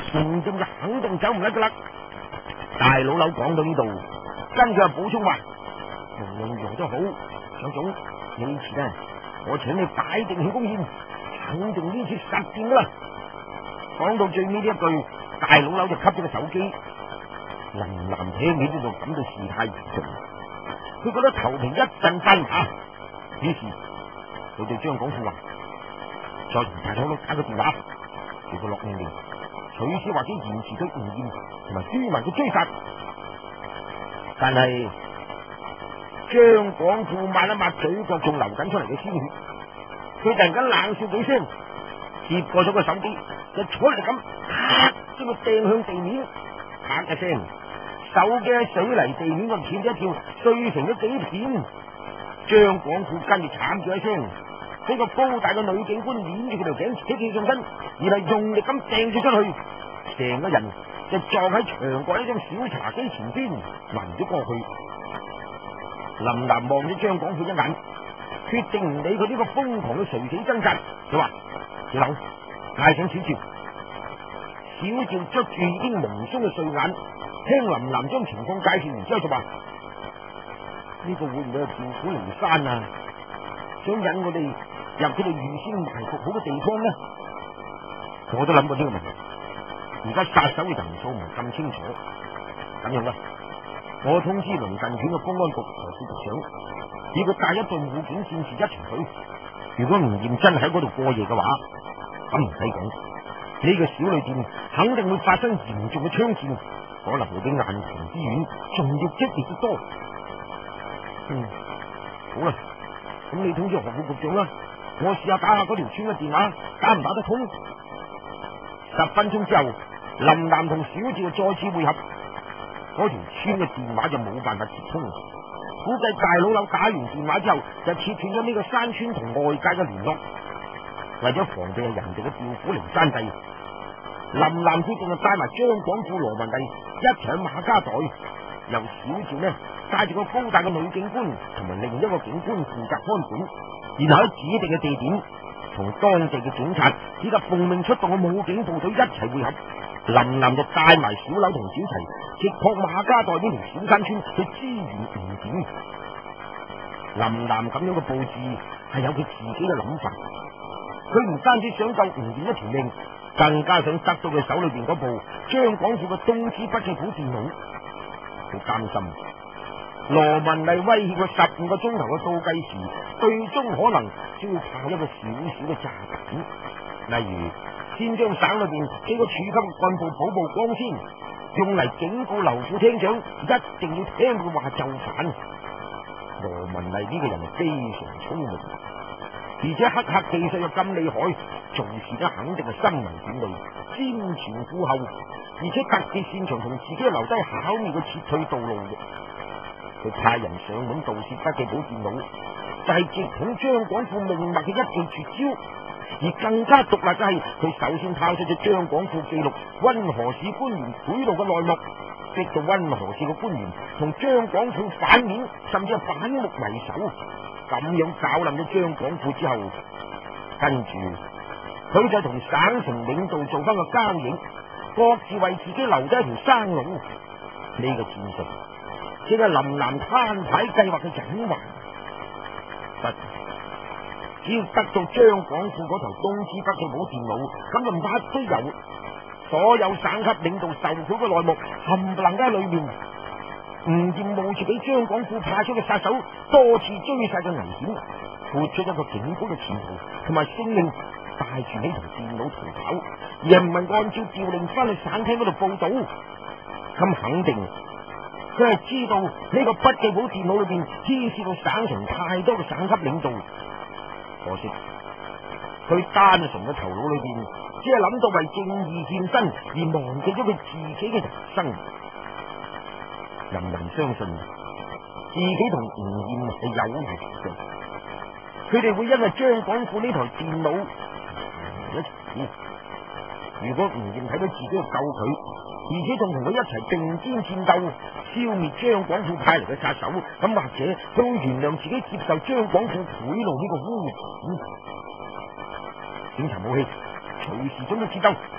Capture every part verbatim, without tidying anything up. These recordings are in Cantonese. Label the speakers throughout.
Speaker 1: 吳劍就肯定走唔甩噶啦。大老柳講到呢度，跟住又補充話：無論如何都好，蔣總，呢次呢，我請你擺定慶功宴，肯定呢次實掂噶啦。講到最尾呢一句，大老柳就吸咗個手機。林南聽起呢度感到事態嚴重，佢覺得頭皮一陣震下，於是佢對張廣富話：再同大佬打個電話，叫佢落命令，取消或者延遲對吳燕同埋朱文嘅追殺。但係張廣富抹一抹嘴角仲流緊出嚟嘅鮮血，佢突然間冷笑幾聲，接過咗個手機，就坐嚟咁，咔將佢掟向地面，啪一聲，手機喺水泥地面度跳一跳，碎成咗幾片。張廣富跟住慘叫一聲，呢個高大嘅女警官捏住佢條頸，扯起上身，而係用力咁掟咗出去，成個人就撞喺牆角一張小茶几前邊，暈咗過去。林南望咗張廣富一眼，決定唔理佢呢個瘋狂嘅垂死掙扎，佢話：小柳，嗌醒小趙。小趙捉住已經蒙鬆嘅睡眼，聽林南將情況介紹完之後就話：呢個會唔會係調虎離山啊？想引我哋入佢哋預先埋伏好嘅地方呢？我都諗過呢個問題。而家殺手嘅人數唔係咁清楚，咁樣啦，我通知鄰近縣嘅公安局何副局長，叫佢帶一隊武警戰士一齊去。如果吳艷真喺嗰度過夜嘅話，咁唔使講，呢個小旅店肯定會發生嚴重嘅槍戰，可能會比雁潭之遠仲要激烈得多。嗯，好啦，咁你通知何副局長啦，我試下打下嗰條村嘅電話，打唔打得通？十分鐘之後，林南同小趙再次會合，嗰條村嘅電話就冇辦法接通，估計大老柳打完電話之後就切斷咗呢個山村同外界嘅聯絡。為咗防備人哋嘅調虎離山計，林南決定就帶埋張廣富、羅文麗一齊去馬家袋，由小趙呢帶住個高大嘅女警官同埋另一個警官負責看管，然後喺指定嘅地點同當地嘅警察以及奉命出動嘅武警部隊一齊會合。林南就帶埋小柳同小齊直撲馬家袋呢條小山村去支援吳劍。林南咁樣嘅布置係有佢自己嘅諗法，佢唔單止想救吳劍一條命，更加想得到佢手裏邊嗰部張廣富嘅東芝筆記簿電腦。佢擔心羅文麗威脅佢十五個鐘頭嘅倒計時，最終可能只要靠一個小小嘅炸彈，例如先將省裏邊幾個處級幹部普布光鮮，用嚟警告劉副廳長一定要聽佢話就範。羅文麗呢個人非常聰明，而且黑客技術又咁厲害，做事咧肯定係深謀遠慮、瞻前顧後，而且特別擅長同自己留低巧妙嘅撤退道路嘅。佢派人上門盜竊筆記簿電腦，就係直捅張廣富命脈嘅一記絕招。而更加毒辣嘅係，佢首先拋出咗張廣富記錄溫河市官員賄賂嘅內幕，逼到溫河市嘅官員同張廣富反面，甚至係反目為仇。咁樣搞冧咗張廣富之後，跟住佢就同省城領導做翻個交易，各自為自己留低一條生路。呢、這個戰術即係林南攤牌計劃嘅隱患。不，只要得到張廣富嗰台東芝筆記簿電腦，咁就乜都有，所有省級領導受賄嘅內幕冚唪唥喺裏面。吳艷冒住俾張廣富派出嘅殺手多次追殺嘅危險，豁出一個警官嘅前途同埋性命，帶住呢台電腦逃跑，而唔係按照調令翻去省廳嗰度報道。咁肯定佢係知道呢個筆記簿電腦裏邊牽涉到省城太多嘅省級領導，可惜佢單純嘅頭腦裏邊只係諗到為正義獻身，而忘記咗佢自己嘅人生。人人相信自己同吳艷係有緣嘅，佢哋會因為張廣富呢台電腦一齊。如果吳艷睇到自己去救佢，而且仲同佢一齊並肩戰鬥，消滅張廣富派嚟嘅殺手，咁或者都會原諒自己接受張廣富賄賂呢個污點。警察武器隨時準備戰鬥。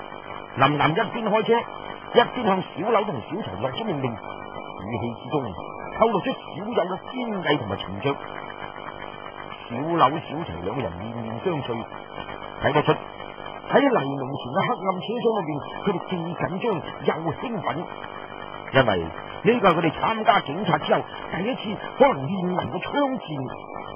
Speaker 1: 林林一邊開車一邊向小柳同小齊落咗命令，語氣之中透露出少有嘅堅毅同埋沉着。小柳小齊兩個人面面相覷，睇得出喺黎明前嘅黑暗車廂裏邊，佢哋既緊張又興奮，因為呢個係佢哋參加警察之後第一次可能面臨嘅槍戰。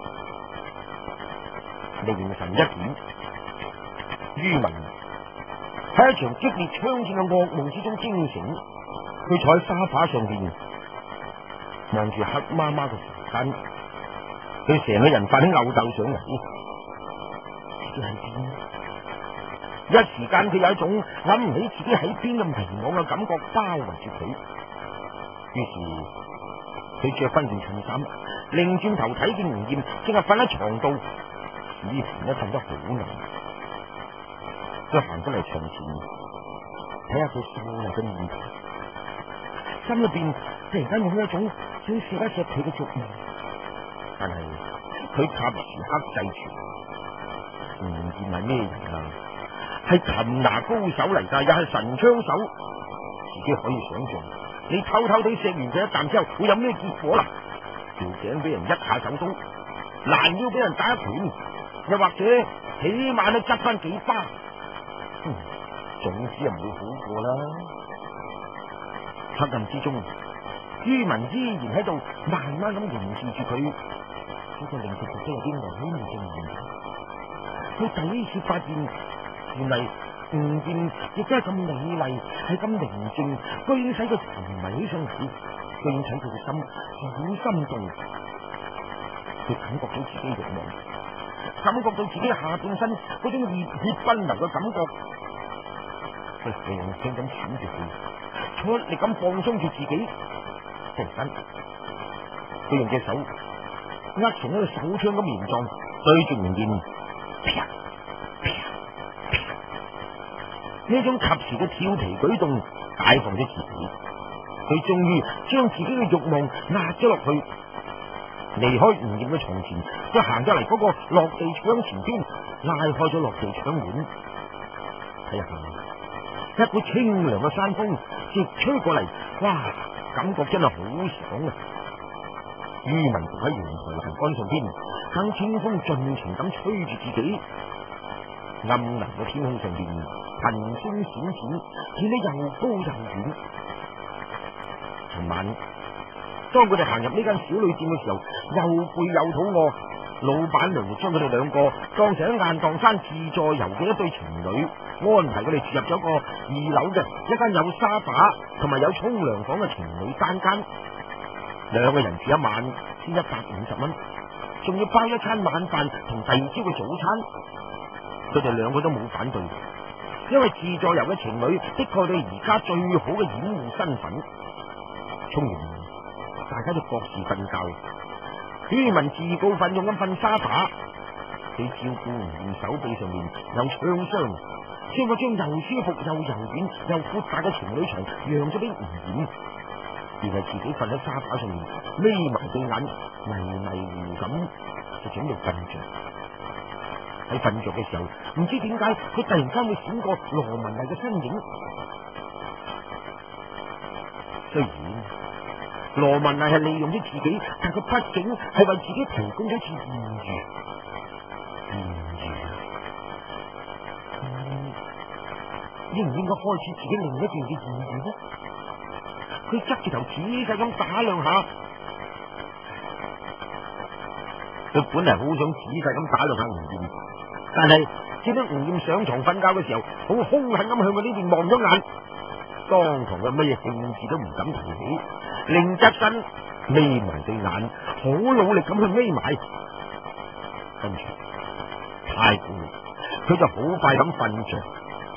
Speaker 1: 凌晨一點，于文喺一場激烈槍戰嘅噩夢之中驚醒，佢坐喺沙發上邊望住黑麻麻嘅房間，佢成個人發起吽哣上嚟，自己喺邊？一時間佢有一種諗唔起自己喺邊嘅迷惘嘅感覺包圍住佢，於是佢着翻件襯衫，擰轉頭睇見吳艷正係瞓喺床度，似乎咧瞓得好難。佢行翻嚟床前，睇下佢瘦弱嘅面龐，心裏邊突然間有一種想錫一錫佢嘅慾望，但係佢及時克制住。吳艷係咩人啊？係擒拿高手嚟噶，又係神槍手，自己可以想象，你偷偷地錫完佢一啖之後會有咩結果啦？條頸俾人一下手刀，攔腰俾人打一拳，又或者起碼都執翻幾巴，嗯，總之係唔會好過啦。黑暗之中，于文依然喺度慢慢咁凝視住佢，呢個令佢覺得有啲曖昧嘅問題。佢第一次發現，原嚟吳艷亦都係咁美麗，係咁寧靜，居然使佢沉迷起上嚟，居然使佢嘅心好心動。佢感覺到自己欲望，感覺到自己下半身嗰種熱血奔流嘅感覺。佢輕輕咁喘住氣，出力咁放鬆住自己。突然間，佢用隻手握成一個手槍咁形狀，對住吳艷。呢種及時嘅跳皮舉動解放咗自己，佢終於將自己嘅慾望壓咗落去，離開吳艷嘅床前，佢行咗嚟嗰個落地窗前邊，拉開咗落地窗門，睇下一股清涼嘅山風直吹過嚟，哇！感覺真係好爽啊！于文伏喺陽台欄杆上邊，等清風盡情咁吹住自己，暗藍嘅天空上邊，頻星閃閃，見得又高又遠。尋晚當佢哋行入呢間小旅店嘅時候，又攰又肚餓，老闆娘就將佢哋兩個當成喺雁蕩山自助遊嘅一對情侶，安排佢哋住入咗個二樓嘅一間有沙發同埋有沖涼房嘅情侶單間，兩個人住一晚先一百五十蚊，仲要包一餐晚飯同第二朝嘅早餐。佢哋兩個都冇反對，因為自助遊嘅情侶的確係而家最好嘅掩護身份。沖完大家就各自瞓覺，于文自告奮勇咁瞓沙發，佢照顧吳艷手臂上面有槍傷，將嗰張又舒服又柔軟又闊大嘅情侶床讓咗俾吳艷，而係自己瞓喺沙發上面，眯埋對眼，迷迷糊咁就準備瞓着。喺瞓着嘅時候，唔知點解佢突然間會閃過羅文麗嘅身影。雖然羅文麗係利用咗自己，但佢畢竟係為自己提供咗一次艷遇。艷遇，嗯，應唔應該開始自己另一段嘅艷遇呢？佢側住頭仔細咁打量下，佢本嚟好想仔細咁打量下吳艷，但係見到吳艷上床瞓覺嘅時候，好兇狠咁向佢呢邊望咗眼，當堂嘅咩興致都唔敢提起，另側身眯埋對眼，好努力咁去眯埋，跟住太攰，佢就好快咁瞓着。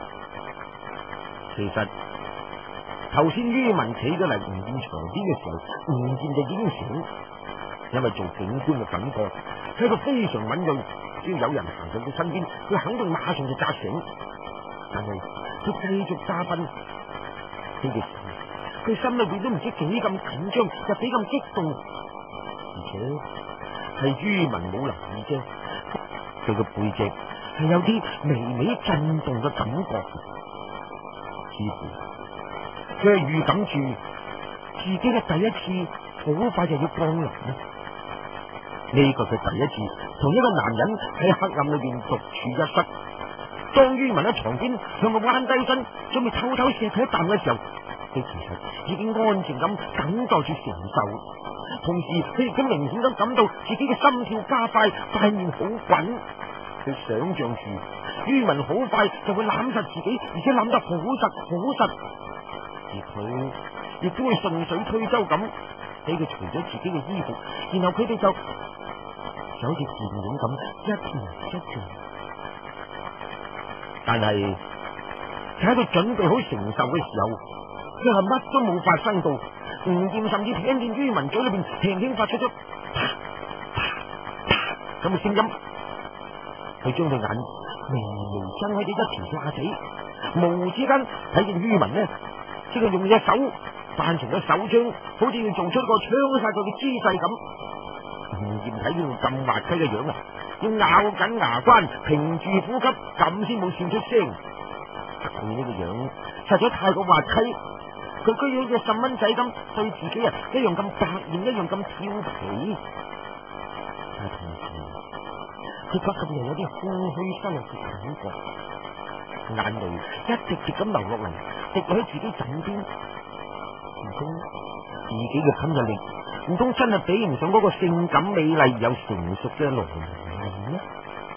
Speaker 1: 其實頭先于文企咗嚟吳艷床邊嘅時候，吳艷就已經醒，因為做警官嘅感覺係個非常敏銳，只要有人行到佢身邊，佢肯定馬上就扎醒。但係佢繼續揸瞓，呢個時候佢心裏邊都唔知幾咁緊張，又幾咁激動，而且係于文冇留意啫，佢個背脊係有啲微微震動嘅感覺。 似乎佢係預感住自己嘅第一次好快就要降臨啦。呢個佢第一次同一個男人喺黑暗裏邊獨處一室。當于文喺床邊向佢彎低身，準備偷偷錫佢一啖嘅時候，佢其實已經安靜咁等待住承受。同時佢亦都明顯咁感到自己嘅心跳加快，塊面好滾。佢想象住于文好快就會攬實自己，而且攬得好實好實，而佢亦都會順水推舟咁俾佢除咗自己嘅衣服，然後佢哋就就好似電影咁一模一樣。但係喺佢準備好承受嘅時候，佢係乜都冇發生到。吳艷甚至聽見于文嘴裏邊輕輕發出咗啪啪啪咁嘅聲音。佢將對眼微微睜開咗一條罅仔，無意之間睇見于文呢，即係用隻手扮成咗手槍，好似要做出個槍殺佢嘅姿勢咁。吳艷睇見咁滑稽嘅樣啊，要咬緊牙關，屏住呼吸，咁先冇笑出聲。佢呢個樣實在太過滑稽，佢居然好似細蚊仔咁對自己啊一樣咁百厭，一樣咁調皮。但係同時，佢覺得又有啲空虛失落嘅感覺，眼淚一滴滴咁流落嚟，滴落喺自己枕邊。唔通自己嘅噴嘅力，唔通真係比唔上嗰個性感美麗又成熟嘅羅文咩？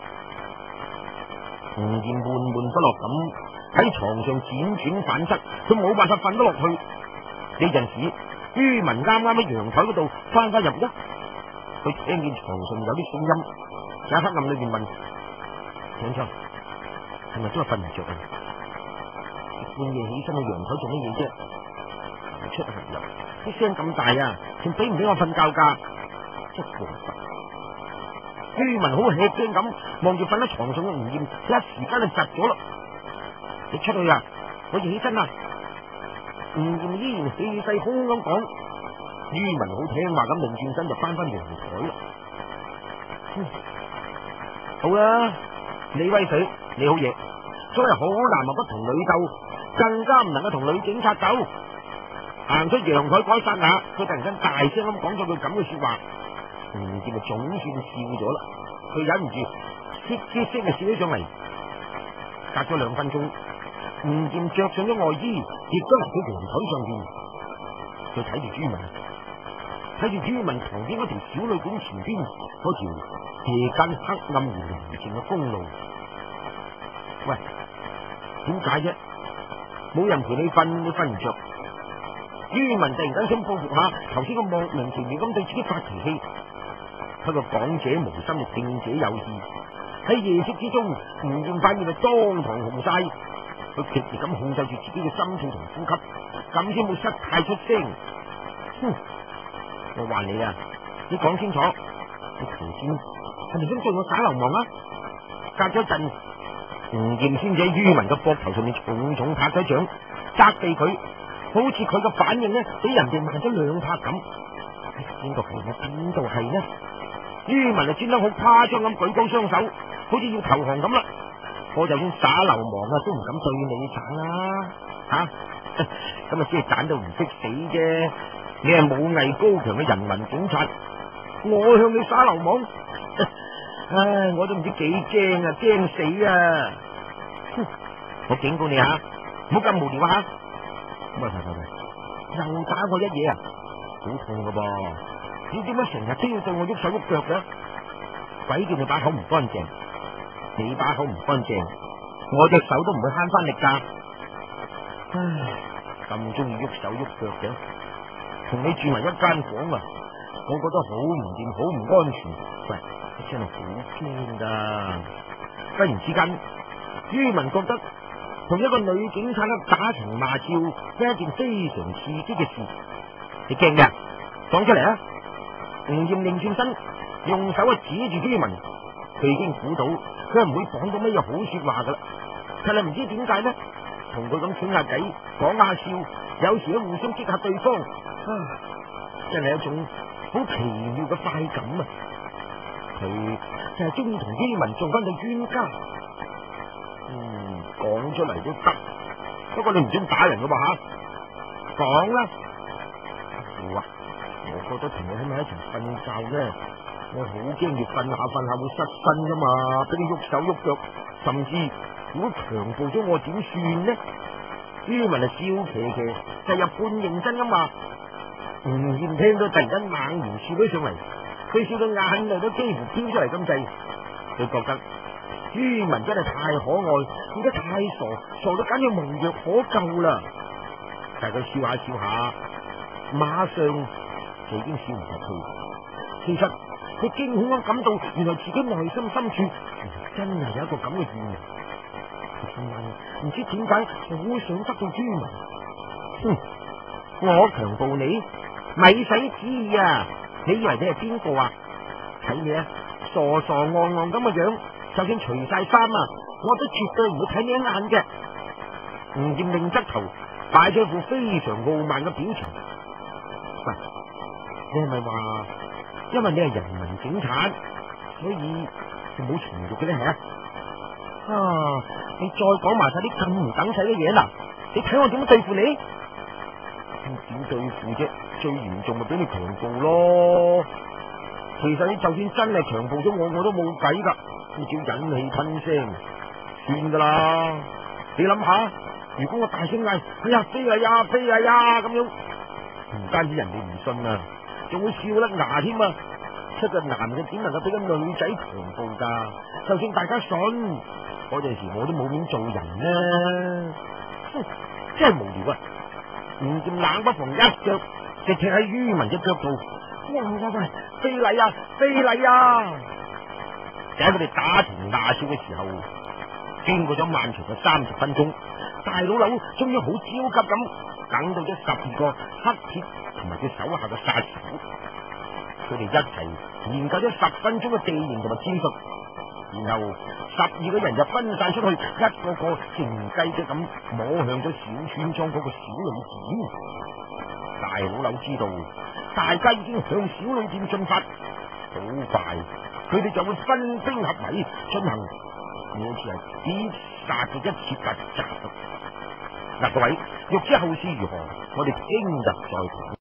Speaker 1: 吳艷悶悶不樂咁喺床上輾轉反側，佢冇辦法瞓得落去。呢陣時，于文啱啱喺陽台嗰度翻返入屋，佢聽見床上有啲聲音，喺黑暗裏邊問：醒咗？係咪都係瞓唔着啊？半夜起身去陽台做乜嘢啫？出行入啲聲咁大啊，仲俾唔俾我瞓覺噶？真過分！于文好吃驚咁望住瞓喺床上嘅吳艷，一時間就窒咗啦。你出去啊！我要起身啦！吳艷依然氣勢洶咁講。于文好聽話咁擰轉身就翻返陽台啦。嗯，好啦，你威水，你好嘢。所謂好男人不同女鬥，更加唔能夠同女警察鬥。行出陽台嗰一剎那，佢突然間大聲咁講咗句咁嘅說話。吳艷咪總算笑咗啦，佢忍唔住嘻嘻聲就笑咗上嚟。隔咗兩分鐘，吳艷着上咗外衣，亦都嚟到陽台上邊。佢睇住于文，睇住于文旁邊嗰條小旅館前邊嗰條夜間黑暗而寧靜嘅公路。喂，點解啫？冇人陪你瞓，你瞓唔着？于文突然間想報復下頭先個莫名其妙咁對自己發脾氣。不過講者無心，聽者有意。喺夜色之中，吳艷塊面就當堂紅晒。佢極力咁控制住自己嘅心跳同呼吸，咁先冇失態出聲。哼！我話你啊，你講清楚，你頭先係咪想對我耍流氓啊？隔咗陣，吳艷先至喺于文嘅膊頭上面重重拍咗掌，責備佢，好似佢嘅反應呢，比人哋慢咗兩拍咁。邊度係我？邊度係呢？于文就專登好誇張咁舉高雙手，好似要投降咁啦。我就算耍流氓啊，都唔敢對你斬啦，吓咁啊，先係斬到唔識死啫。你係武藝高強嘅人民警察，我向你耍流氓，唉，我都唔知幾驚啊，驚死啊！哼，我警告你吓，唔好咁無聊吓。喂喂喂喂，又打我一嘢啊，好痛噶噃！你點解成日都要對我喐手喐腳嘅？鬼叫你把口唔乾淨！你把口唔乾淨，我隻手都唔會慳翻力噶。唉，咁中意喐手喐腳嘅，同你住埋一間房啊，我覺得好唔掂，好唔安全。喂，你真係好驚噶！忽然之間，于文覺得同一個女警察打情罵俏係一件非常刺激嘅事。你驚嘅？講出嚟啊！吳艷擰轉身，用手啊指住于文，佢已經估到佢唔會講到乜嘢好說話噶啦。但係唔知點解呢，同佢咁傾下偈，講下笑，有時都互相激下對方，啊，真係一種好奇妙嘅快感啊！佢就係中意同于文做翻個冤家。嗯，講出嚟都得， 不過你唔准打人噶噃吓，講啦。父啊，我覺得同你喺埋一齊瞓覺咧，我好驚你瞓下瞓下會失身噶嘛，俾你喐手喐腳，甚至如果強暴咗我點算呢？于文啊笑騎騎，就入半認真噶嘛。吳艷聽到突然間猛然笑咗上嚟，佢笑到眼淚都幾乎飆出嚟咁滯，佢覺得于文真係太可愛，而且太傻，傻到簡直無藥可救啦。但係佢笑下笑下，馬上就已經笑唔入去。其實佢驚恐咁感到，原來自己內心深處真係有一個咁嘅怨人。唔知點解好想得到于文。哼，我強暴你，咪使旨意啊！你以為你係邊個啊？睇你啊，傻傻戇戇咁嘅樣，就算除晒衫啊，我都絕對唔會睇你一眼嘅。吳艷另側頭擺咗副非常傲慢嘅表情。喂，你係咪話因為你係人民警察，所以就冇情欲嘅咧？係啊？啊！你再講埋晒啲咁唔等使嘅嘢啦，你睇我點樣對付你？點對付啫？最嚴重咪俾你強暴咯。其實你就算真係強暴咗我，我都冇計噶，你只要忍氣吞聲算噶啦。你諗下，如果我大聲嗌，哎呀飛啊呀飛啊呀咁樣，唔單止人哋唔信啊，仲會笑甩牙添啊！出個男嘅點能夠俾個女仔強暴噶？就算大家信，嗰陣時我都冇面做人啦。哼，真係無聊啊！吳艷冷不防一腳就踢喺于文嘅腳度，喂喂喂，非禮啊，非禮啊！就喺佢哋打情罵俏嘅時候，經過咗漫長嘅三十分鐘，大佬樓終於好焦急咁等到咗十二個黑鐵同埋佢手下嘅殺手，佢哋一齊研究咗十分鐘嘅地形同埋戰術，然後十二個人就分散出去，一個個靜雞雞咁摸向咗小村莊嗰個小旅店。大佬樓知道大家已經向小旅店進發，好快佢哋就會分兵合圍進行，好似係必殺嘅一次突襲。嗱，各位欲知後事如何，我哋聽日再講。